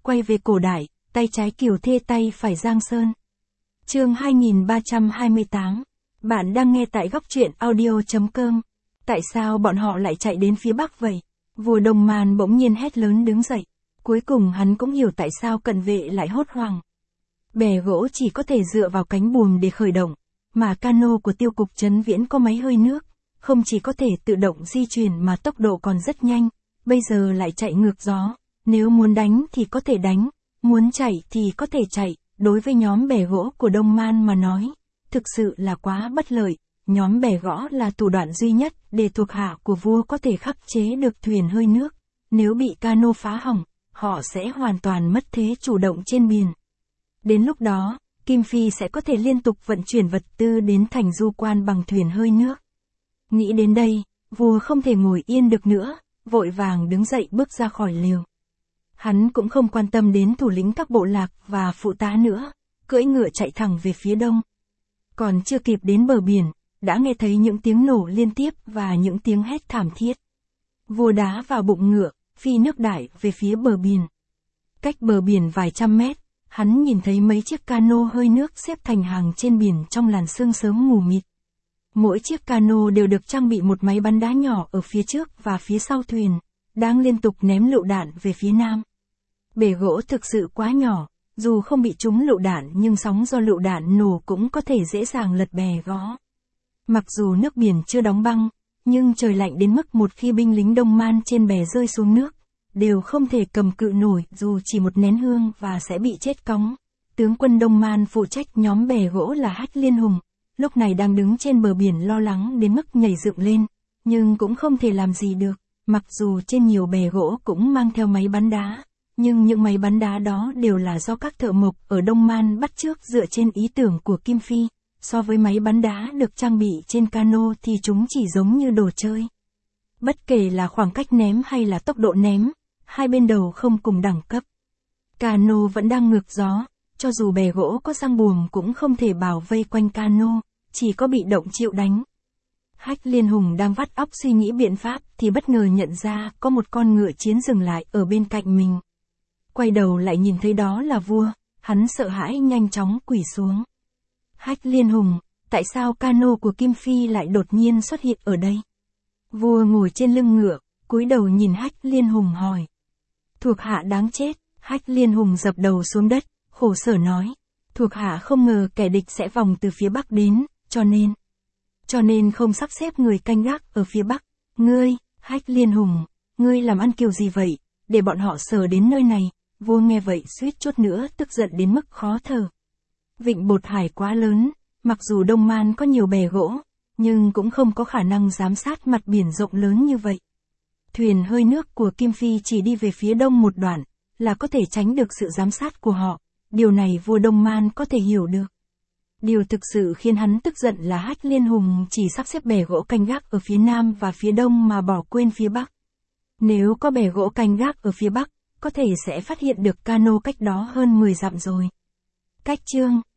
quay về cổ đại, tay trái Kiều Thê tay phải Giang Sơn. Chương 2328. Bạn đang nghe tại góc truyện audio.com. Tại sao bọn họ lại chạy đến phía bắc vậy? Vua Đông Man bỗng nhiên hét lớn đứng dậy. Cuối cùng hắn cũng hiểu tại sao cận vệ lại hốt hoảng. Bè gỗ chỉ có thể dựa vào cánh buồm để khởi động, mà cano của Tiêu cục Trấn Viễn có máy hơi nước, không chỉ có thể tự động di chuyển mà tốc độ còn rất nhanh, bây giờ lại chạy ngược gió, nếu muốn đánh thì có thể đánh, muốn chạy thì có thể chạy, đối với nhóm bè gỗ của Đông Man mà nói, thực sự là quá bất lợi, nhóm bè gỗ là thủ đoạn duy nhất để thuộc hạ của vua có thể khắc chế được thuyền hơi nước, nếu bị cano phá hỏng, họ sẽ hoàn toàn mất thế chủ động trên biển. Đến lúc đó, Kim Phi sẽ có thể liên tục vận chuyển vật tư đến thành Du Quan bằng thuyền hơi nước. Nghĩ đến đây, vua không thể ngồi yên được nữa, vội vàng đứng dậy bước ra khỏi lều. Hắn cũng không quan tâm đến thủ lĩnh các bộ lạc và phụ tá nữa, cưỡi ngựa chạy thẳng về phía đông. Còn chưa kịp đến bờ biển, đã nghe thấy những tiếng nổ liên tiếp và những tiếng hét thảm thiết. Vua đá vào bụng ngựa, phi nước đại về phía bờ biển. Cách bờ biển vài trăm mét, hắn nhìn thấy mấy chiếc cano hơi nước xếp thành hàng trên biển trong làn sương sớm mù mịt. Mỗi chiếc cano đều được trang bị một máy bắn đá nhỏ ở phía trước và phía sau thuyền, đang liên tục ném lựu đạn về phía nam. Bè gỗ thực sự quá nhỏ, dù không bị trúng lựu đạn nhưng sóng do lựu đạn nổ cũng có thể dễ dàng lật bè gỗ. Mặc dù nước biển chưa đóng băng, nhưng trời lạnh đến mức một khi binh lính Đông Man trên bè rơi xuống nước, đều không thể cầm cự nổi dù chỉ một nén hương và sẽ bị chết cóng. Tướng quân Đông Man phụ trách nhóm bè gỗ là Hách Liên Hùng, lúc này đang đứng trên bờ biển lo lắng đến mức nhảy dựng lên, nhưng cũng không thể làm gì được, mặc dù trên nhiều bè gỗ cũng mang theo máy bắn đá, nhưng những máy bắn đá đó đều là do các thợ mộc ở Đông Man bắt chước dựa trên ý tưởng của Kim Phi, so với máy bắn đá được trang bị trên cano thì chúng chỉ giống như đồ chơi. Bất kể là khoảng cách ném hay là tốc độ ném, hai bên đầu không cùng đẳng cấp. Cano vẫn đang ngược gió, cho dù bè gỗ có răng buồm cũng không thể bảo vây quanh cano, chỉ có bị động chịu đánh. Hách Liên Hùng đang vắt óc suy nghĩ biện pháp thì bất ngờ nhận ra có một con ngựa chiến dừng lại ở bên cạnh mình. Quay đầu lại nhìn thấy đó là vua, hắn sợ hãi nhanh chóng quỳ xuống. Hách Liên Hùng, tại sao cano của Kim Phi lại đột nhiên xuất hiện ở đây? Vua ngồi trên lưng ngựa, cúi đầu nhìn Hách Liên Hùng hỏi. Thuộc hạ đáng chết, Hách Liên Hùng dập đầu xuống đất, khổ sở nói. Thuộc hạ không ngờ kẻ địch sẽ vòng từ phía bắc đến, cho nên không sắp xếp người canh gác ở phía bắc. Ngươi, Hách Liên Hùng, ngươi làm ăn kiểu gì vậy, để bọn họ sờ đến nơi này? Vua nghe vậy suýt chút nữa tức giận đến mức khó thở. Vịnh Bột Hải quá lớn, mặc dù Đông Man có nhiều bè gỗ, nhưng cũng không có khả năng giám sát mặt biển rộng lớn như vậy. Thuyền hơi nước của Kim Phi chỉ đi về phía đông một đoạn, là có thể tránh được sự giám sát của họ, điều này vua Đông Man có thể hiểu được. Điều thực sự khiến hắn tức giận là Hách Liên Hùng chỉ sắp xếp bè gỗ canh gác ở phía nam và phía đông mà bỏ quên phía bắc. Nếu có bè gỗ canh gác ở phía bắc, có thể sẽ phát hiện được cano cách đó hơn 10 dặm rồi. Cách chương